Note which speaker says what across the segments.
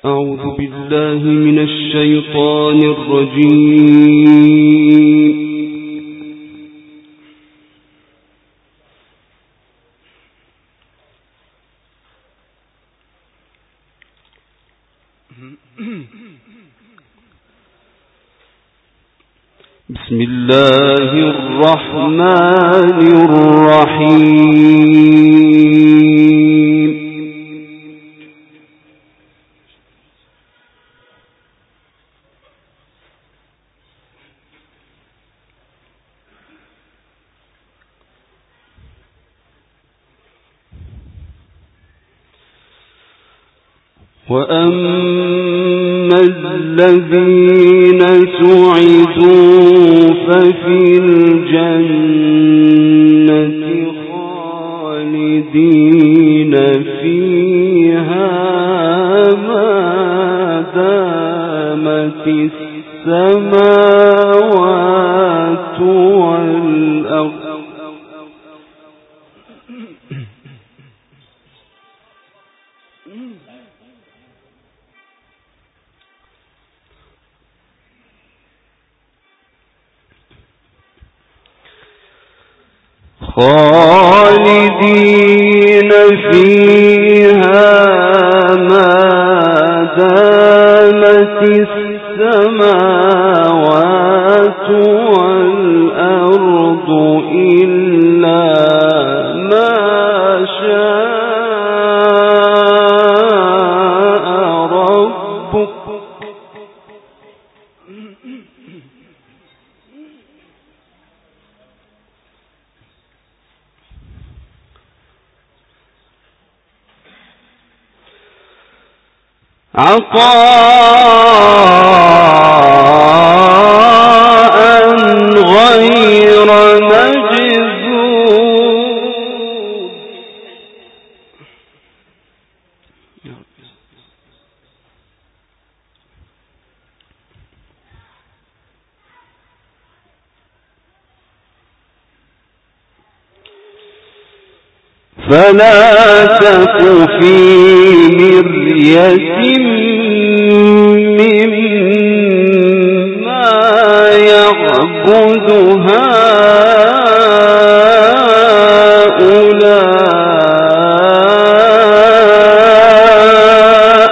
Speaker 1: أعوذ بالله من الشيطان الرجيم. بسم الله الرحمن الرحيم. وأما الذين سعدوا ففي الجنة خالدين فيها ما دامت السماوات والأرض خالدين فيها ما دامت السماوات والأرض إلا ما شاء ربك عطاء غير مجذوذ. فلا تك في مرية مما يعبد هؤلاء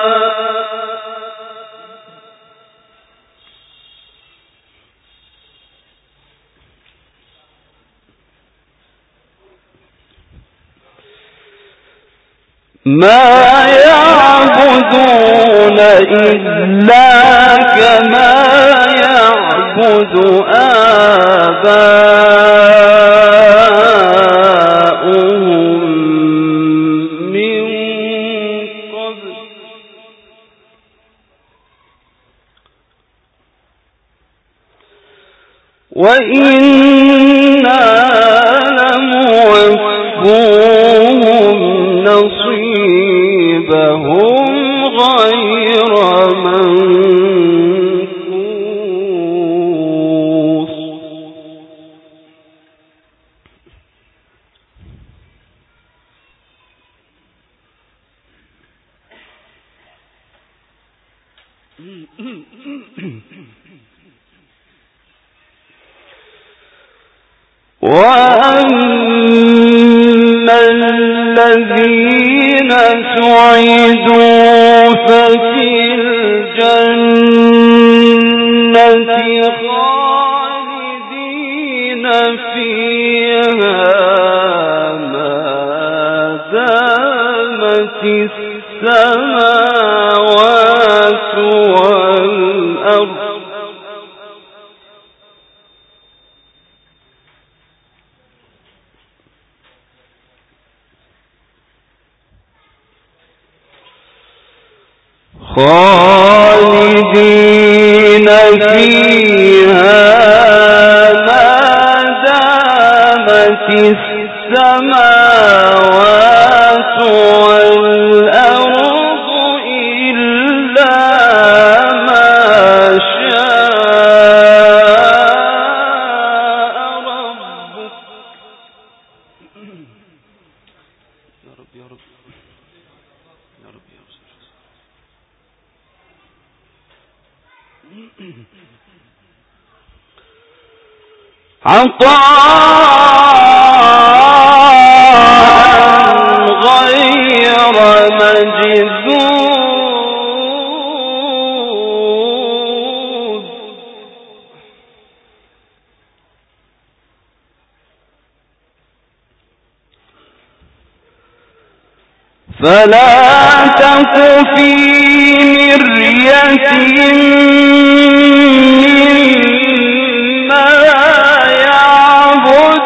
Speaker 1: ما يعبدون إلا كما يعبد آباؤهم من قبل وإنا لموفوهم نصيبهم غير منقوص. وأما الذين سعدوا ففي الجنة خالدين فيها ما دامت السماوات والأرض خالدين فيها ما دامت السماوات والأرض إلا ما شاء ربك. يا رب يا رب يا رب يا رب. غير مجذوذ فلا تك في مرية مما يعبد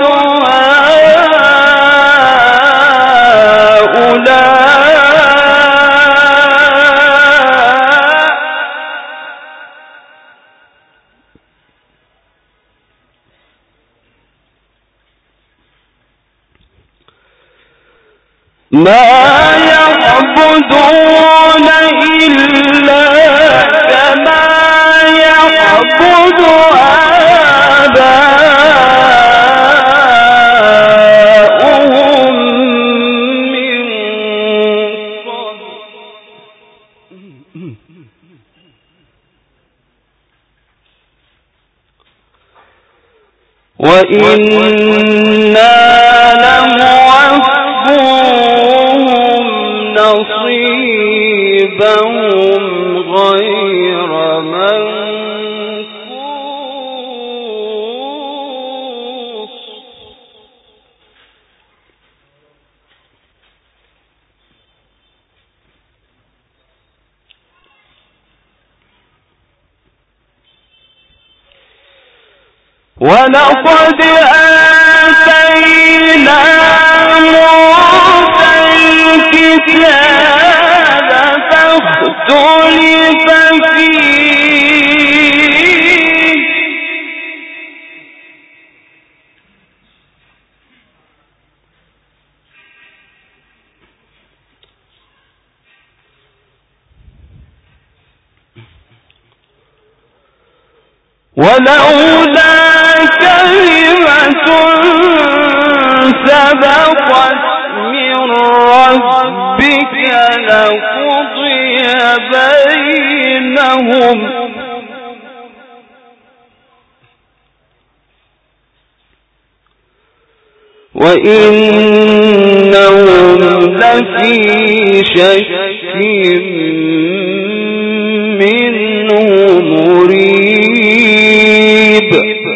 Speaker 1: ما يعبدون إلا كما يعبد آباؤهم من قبل وإنا نصيبهم غير منقوص ولقد آتينا موسى الكتاب فاختلف فيه ولولا كلمة سبقت من ربك لقضي بينهم وإنهم لفي شك منه مريب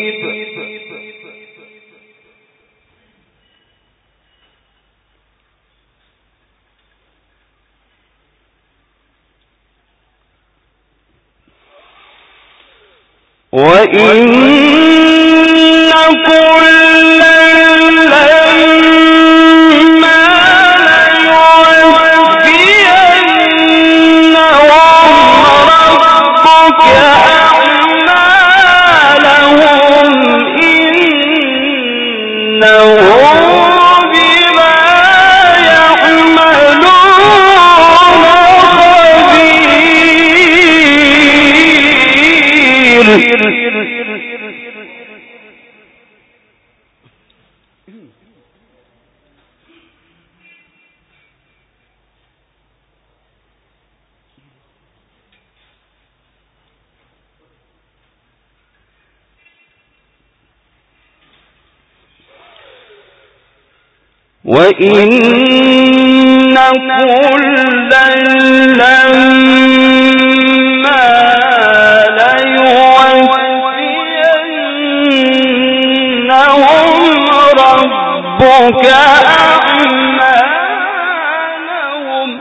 Speaker 1: وإن كلا لما ليوفينهم ربك أعمالهم إنه بما يعملون خبير وإن كلا لما ليوفينهم ربك أعمالهم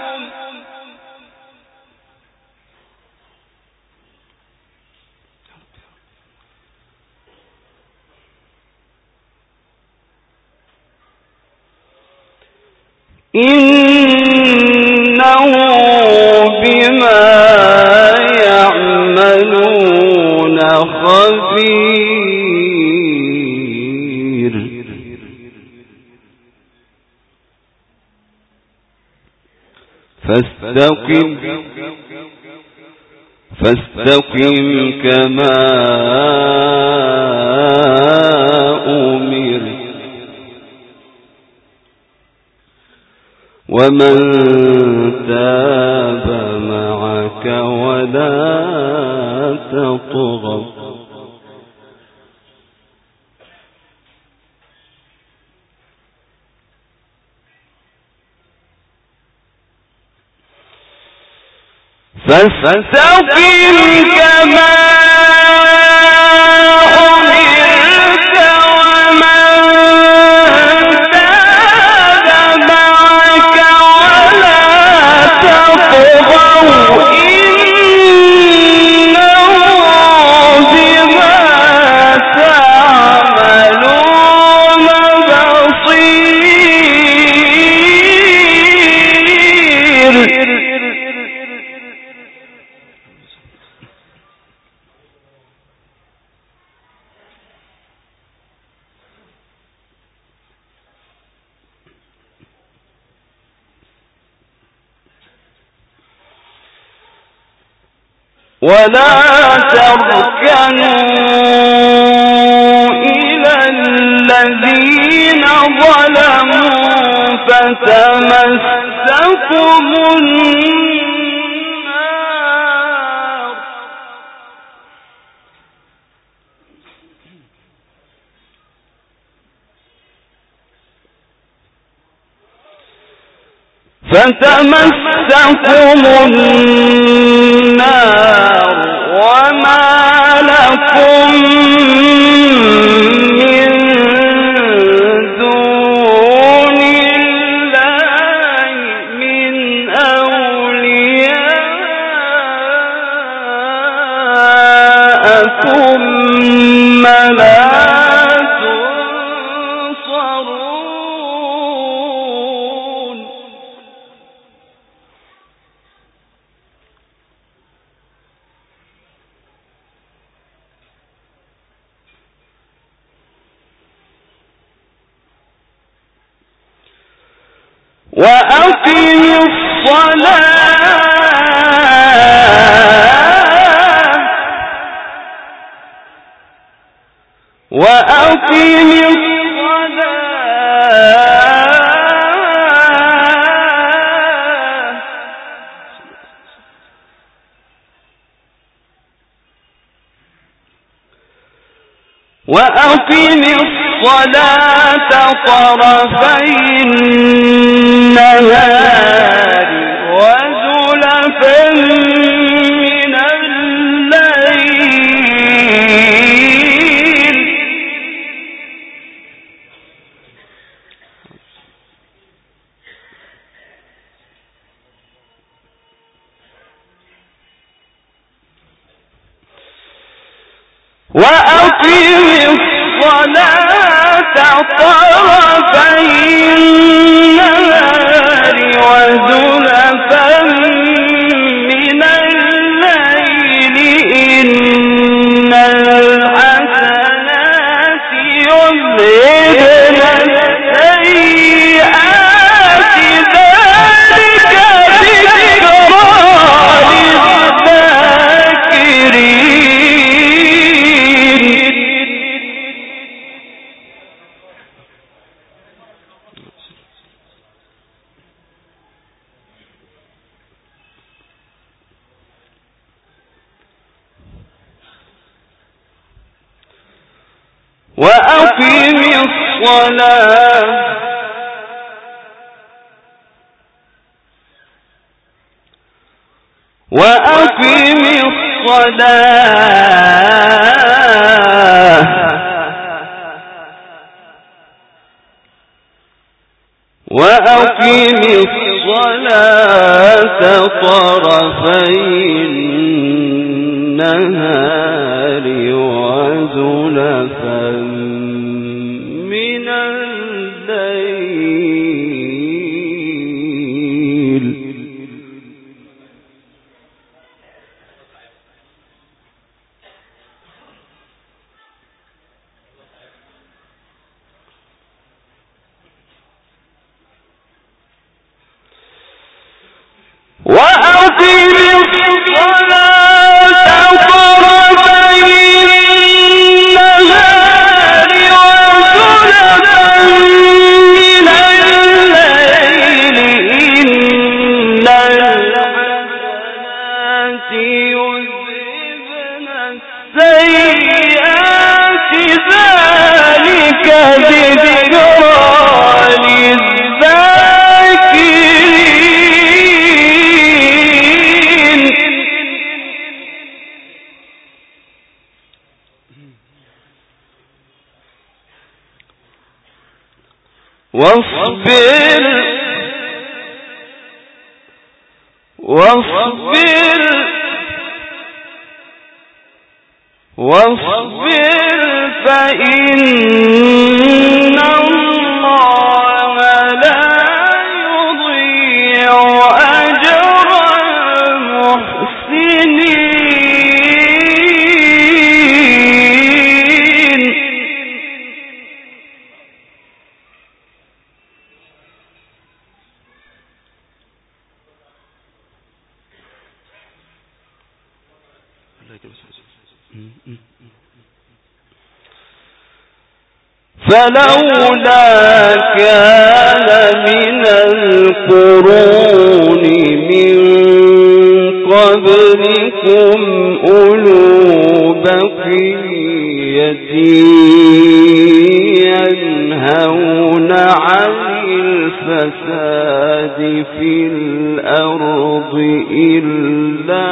Speaker 1: إنه بما يعملون خبير فاستقم كما أمر ومن تاب معك معك ولا تطغوا فاستقم كما أمرت ومن تاب معك ولا تطغوا إنه بما تعملون بصير. ولا تركنوا إلى الذين ظلموا فتمسكم النار وما لكم من دون الله من أولياء ثم لا وأقم الصلاة طرفي النهار وزلفا من الليل وأقم الصلاة طرفي النهار وزلفا من الليل إن الحسنات يذهبن السيئات ذلك ذكرى للذاكرين. وأقم الصلاة طرفي النهار وزلفا من الليل وأقم الصلاة طرفي النهار وزلفا من الليل إن الحسنات يذهبن السيئات ذلك ذكرى للذاكرين واصبر فإن الله لا يضيع أجر المحسنين. فلولا كان من القرون من قبلكم أولو بقية ينهون عن الفساد في الأرض إلا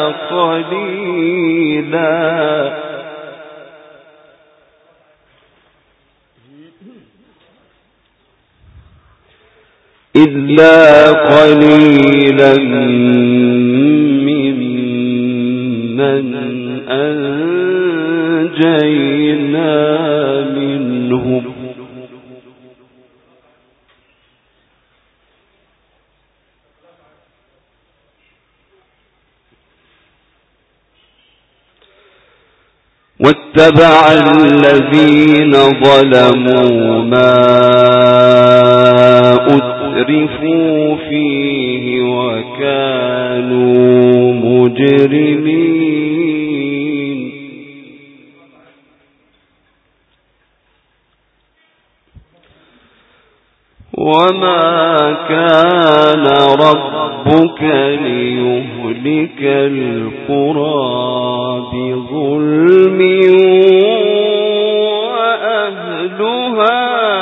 Speaker 1: قليلا ممن أنجينا منهم واتبع الذين ظلموا ما أترفوا فيه وكانوا مجرمين. وما كان ربك ليهلك القرى بظلم وأهلها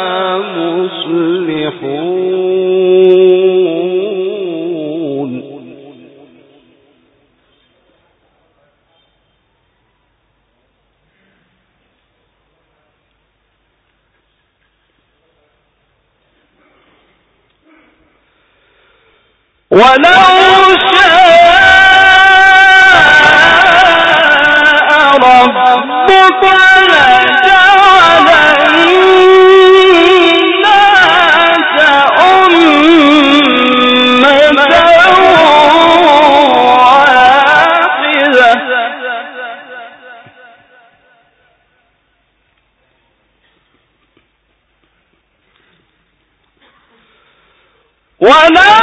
Speaker 1: مصلحون. ولو شاء ربك لجعل الناس أمة واحدة ولا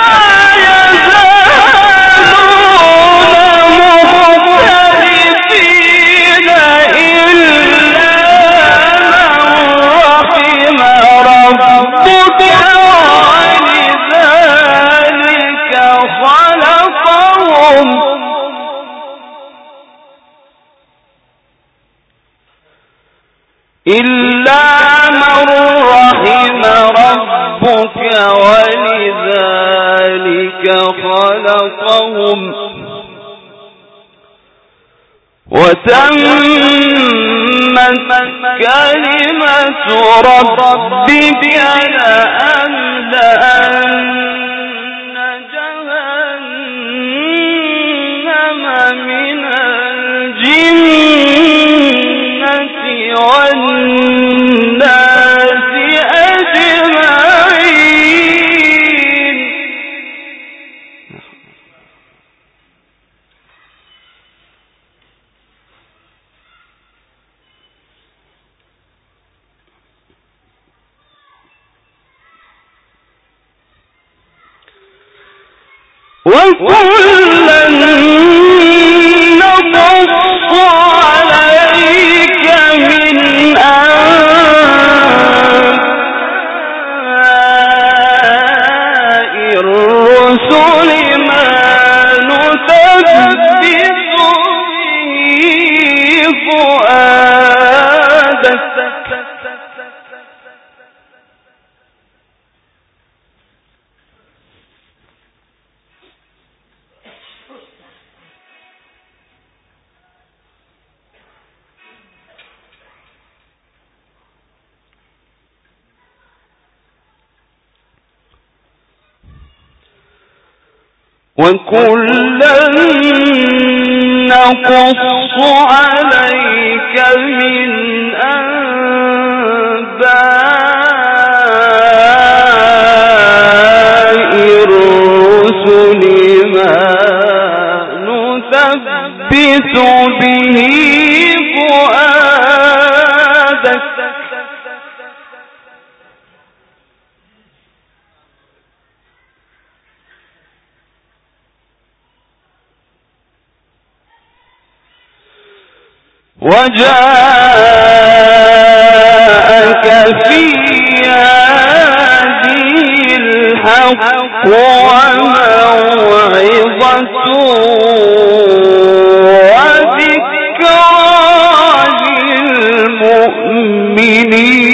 Speaker 1: إلا من رحم ربك ولذلك خلقهم وتمت كلمة ربك لأملأن جهنم من الجنة والناس أجمعين. وكلا نقص عليك من أنباء الرسل ما نثبت وكلا نقص عليك من أنباء الرسل ما نثبت به فؤادك وجاءك في هذه الحق وموعظة وذكرى للمؤمنين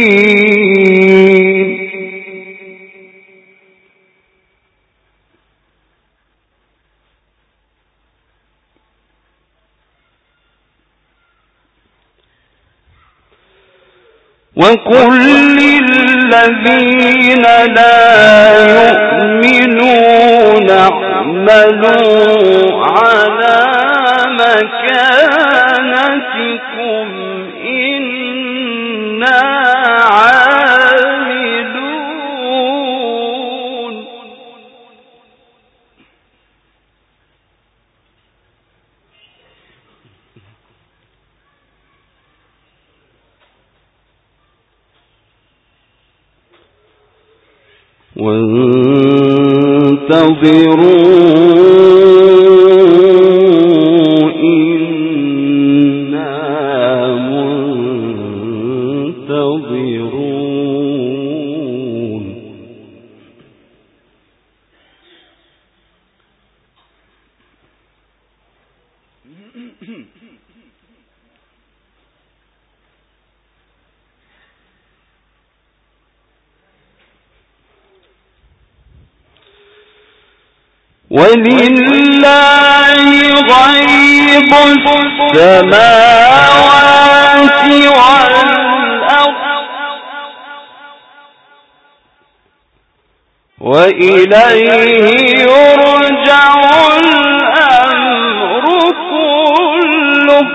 Speaker 1: وقل للذين لا يؤمنون اعملوا على مكانتكم إنا عاملون وانتظروا إنا منتظرون ولله غيب السماوات والأرض وإليه يرجع الأمر كله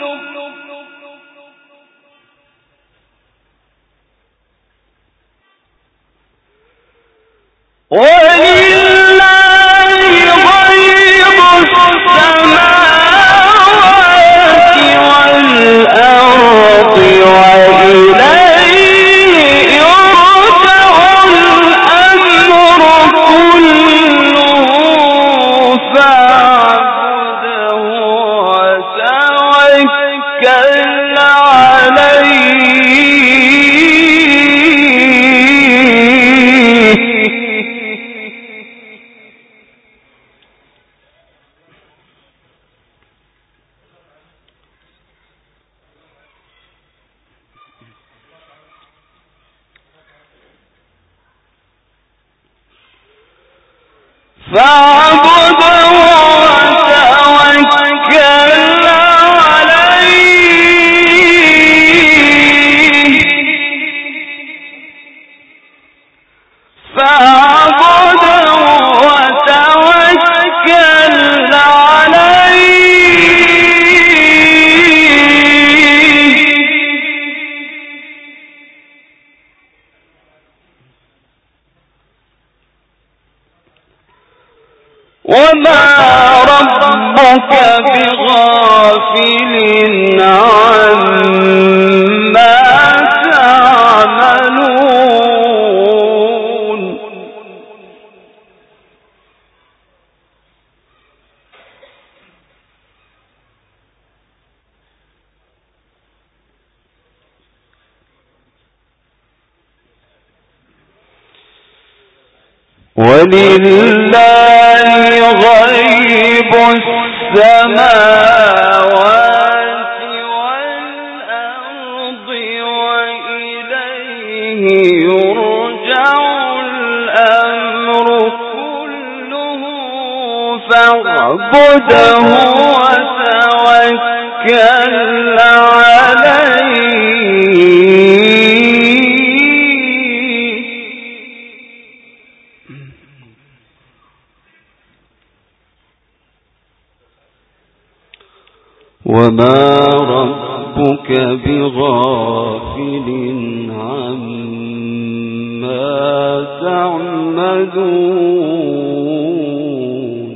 Speaker 1: فاعبده وتوكل عليه فاعبده وتوكل عليه وما ربك بغافل عما تعملون ولله غيب السماوات والأرض وإليه يرجع الأمر كله فاعبده وتوكل عليه وما ربك بغافل عما تعملون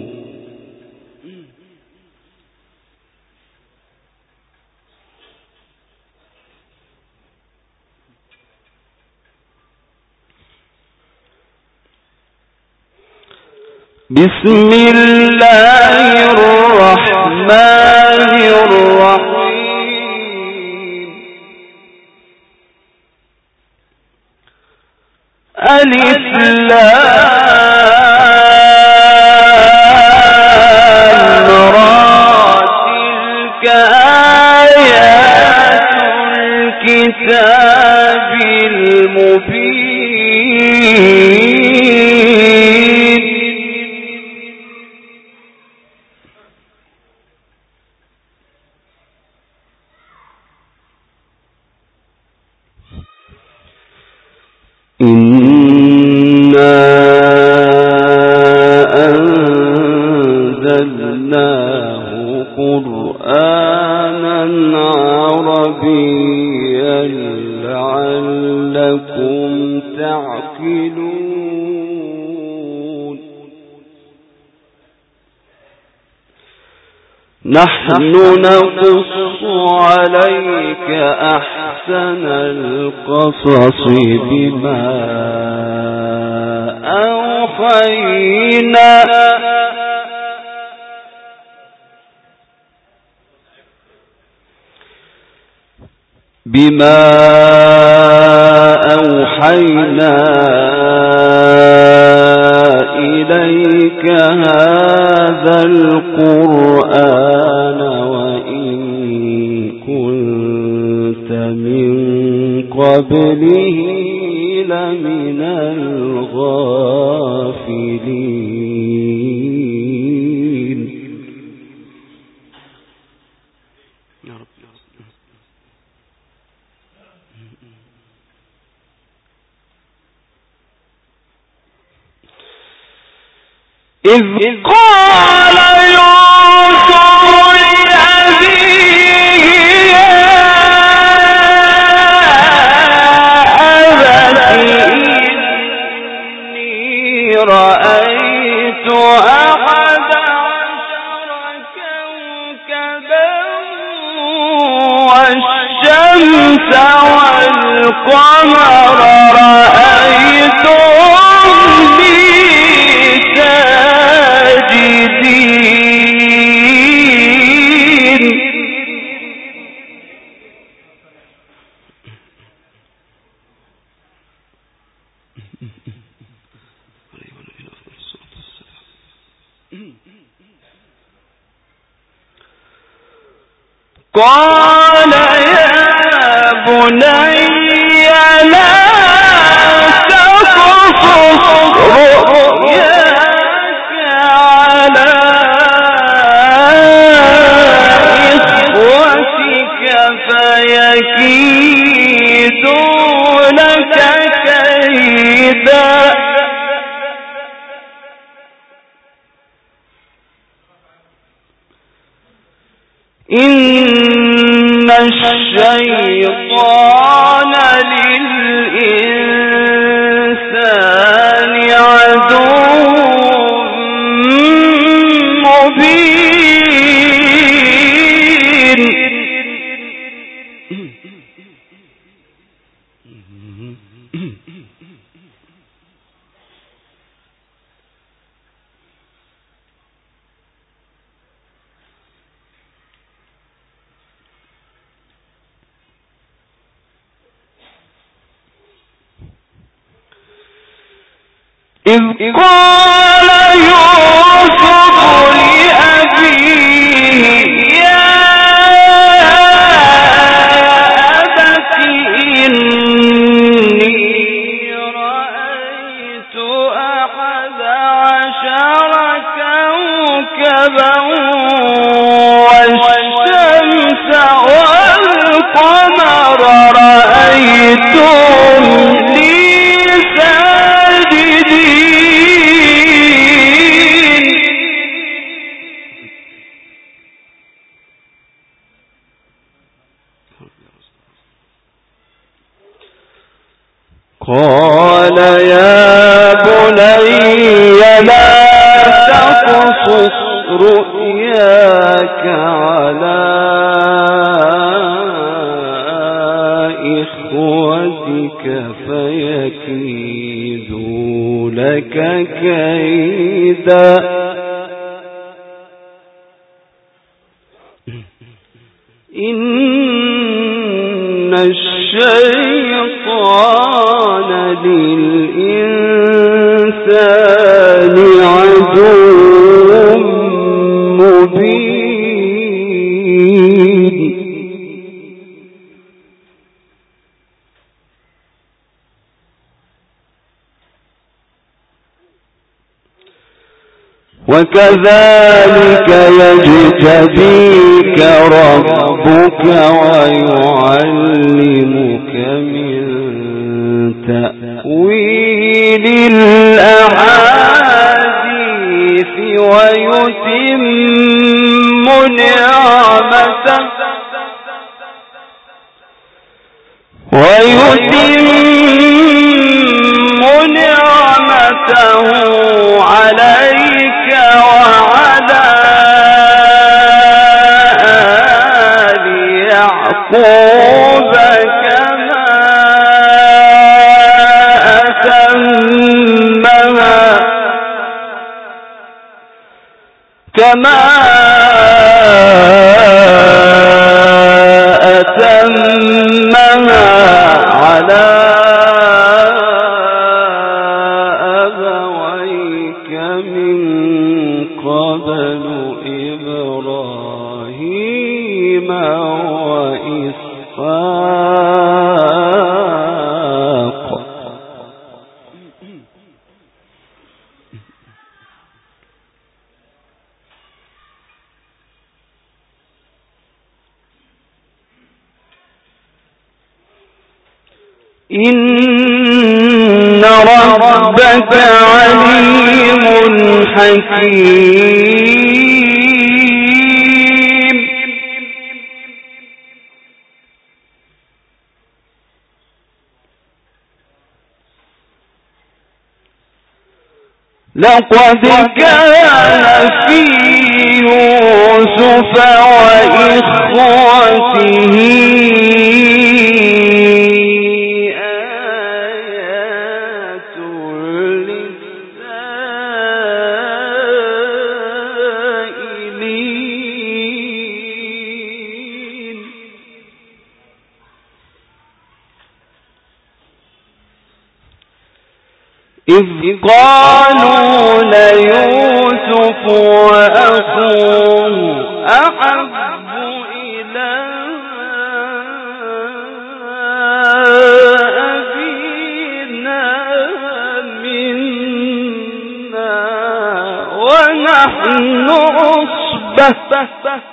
Speaker 1: بسم الله الرحمن الرحيم ألف لام را تلك آيات الكتاب المبين إنا أنزلناه قرآنا عربيا لعلكم تعقلون نحن نقص عليك أحسن القصص بما أوحينا إليك هذا القرآن وإن كنت من قبله لمن الغافلين يا رب إذ قال يوسف لأبيه يا أبت إني رأيت أحد عشر كوكبا والشمس والقمر رأيتهم لي ساجدين قال يا بني لا تقصص رؤياك على إخوتك فيكيدوا لك كيدا إن الشيطان للإنسان عدو مبين إذ قال يوسف لأبيه يا أبت إني رأيت أحد عشر كوكبا والشمس والقمر رأيتهم لي ساجدين. قال يا بني لا تقصص رؤياك على إخوتك فيكيدوا لك كيدا إن الشيطان للإنسان عدو مبين وكذلك يجتبيك ربك ويعلمك من تأويل الأحاديث ويتم نعمته عليك وعلى آل يعقوب كما أتمها على أبويك من قبل إبراهيم وإسحاق إن ربك عليم حكيم لقد كان في يوسف وإخوته إذ قالوا ليوسف وأخوه أحب إلى أبينا منا ونحن عصبة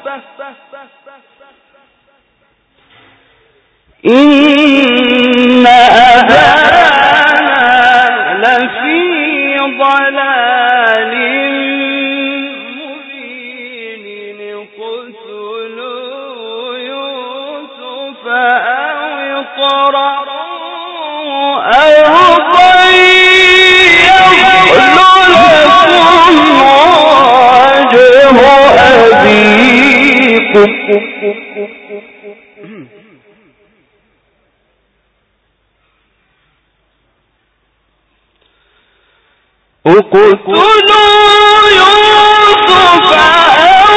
Speaker 1: إن أبانا لفي ضلال مبين اقتلوا يوسف أو اطرحوه أرضا يخل لكم وجه أبيكم اقتلوا يوسف أو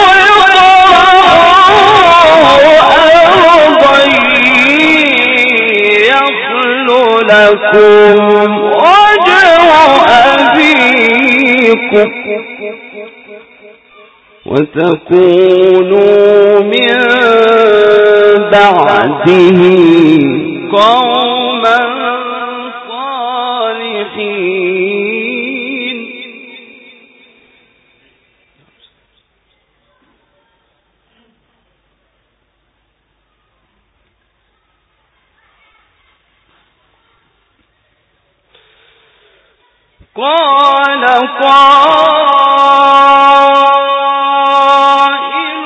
Speaker 1: اطرحوه أرضا يخل لكم وجه أبيكم وتكونوا من بعده قوما صالحين قال قائل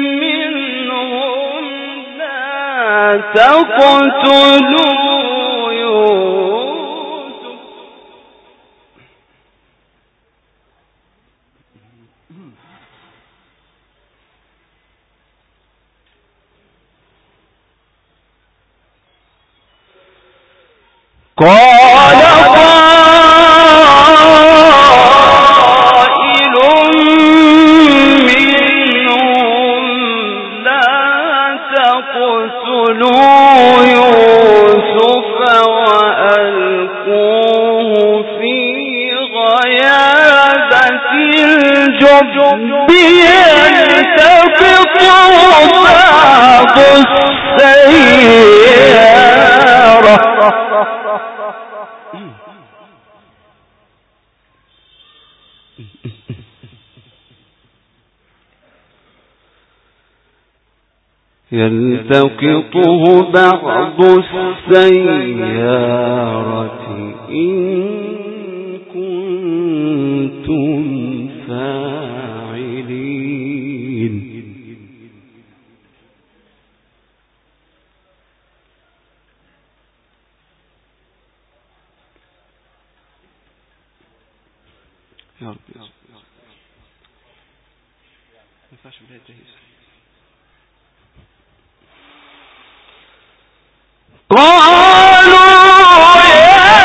Speaker 1: منهم لا تقتلوا قال قائل منهم لا تقتلوا يوسف وألقوه في غيابة الجب يلتقطه بعض السيارة يلتقطه بعض السيارة إن كنتم فاعلين. يا رب يا رب ما ينفعش بداية جهيز. قالوا يا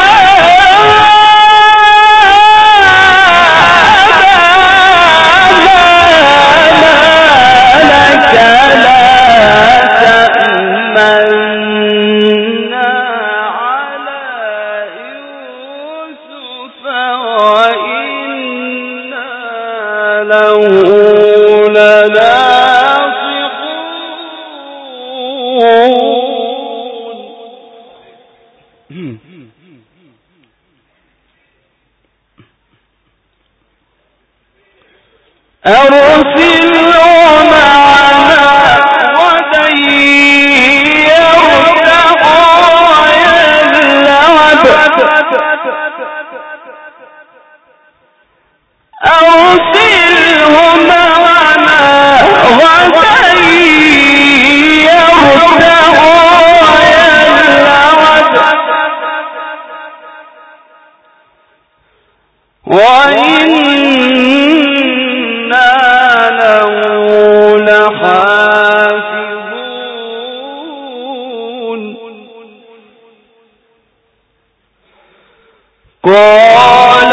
Speaker 1: لك لا تأمنا على يوسف وإنا له أرسله معنا غدا يرتع ويلعب أرسله معنا غدا يرتع ويلعب وإنا له لحافظون. قال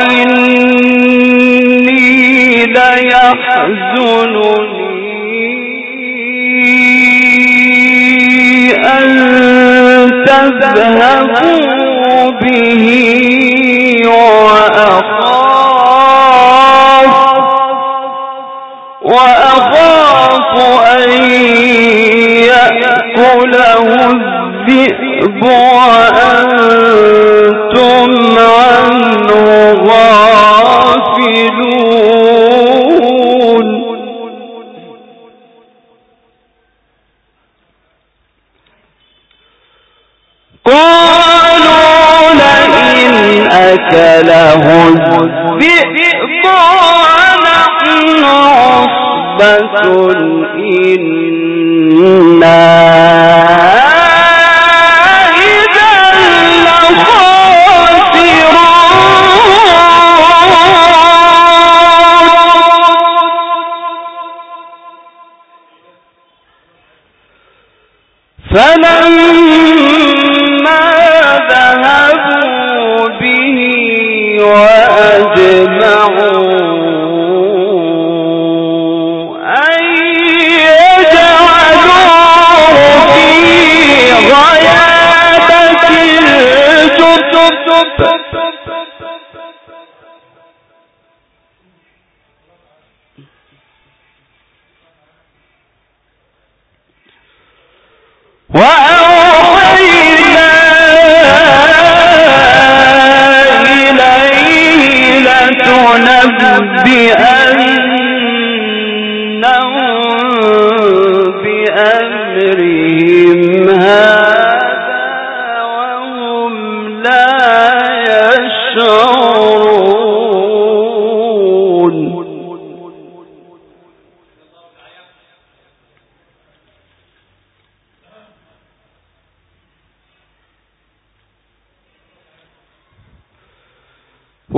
Speaker 1: إني ليحزنني أن تذهبوا به وأخاف أن يأكله الذئب وأنتم عنه غافلون. قالوا لئن أكله الذئب ونحن عصبة إنا إذا لخاسرون. فلما ذهبوا به وأجمعوا أن يجعلوه في غيابة الجب وأوحينا إليه لتنبئنهم بأمرهم هذا وهم لا يشعرون.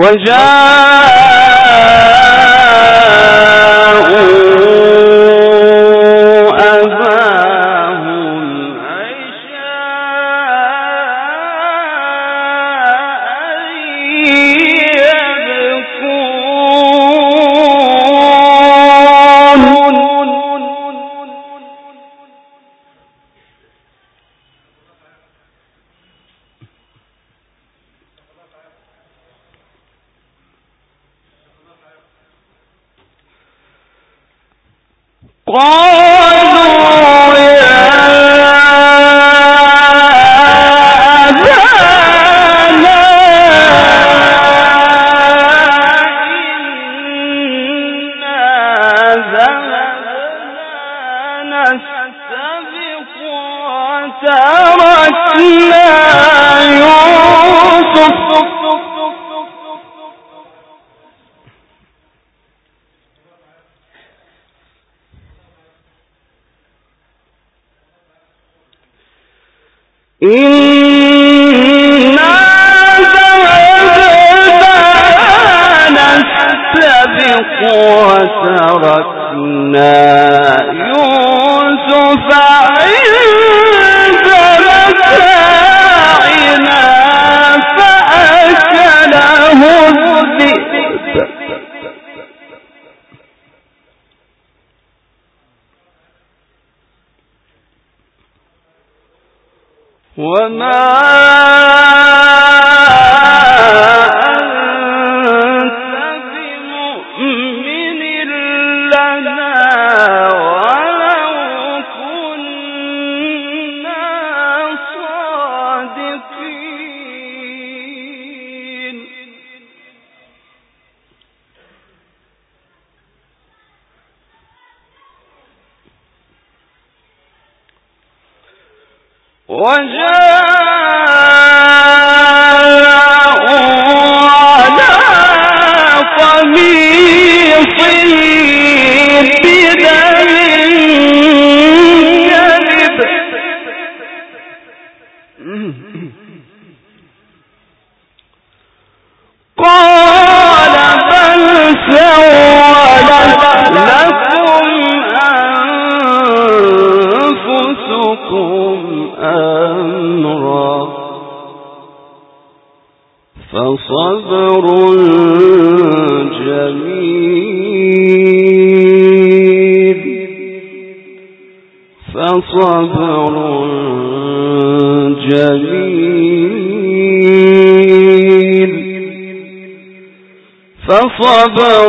Speaker 1: فصبر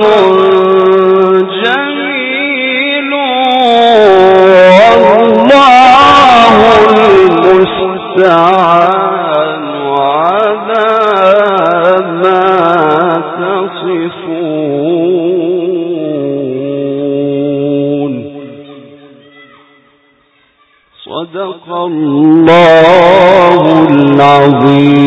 Speaker 1: جميل والله المستعان على ما تصفون. صدق الله العظيم.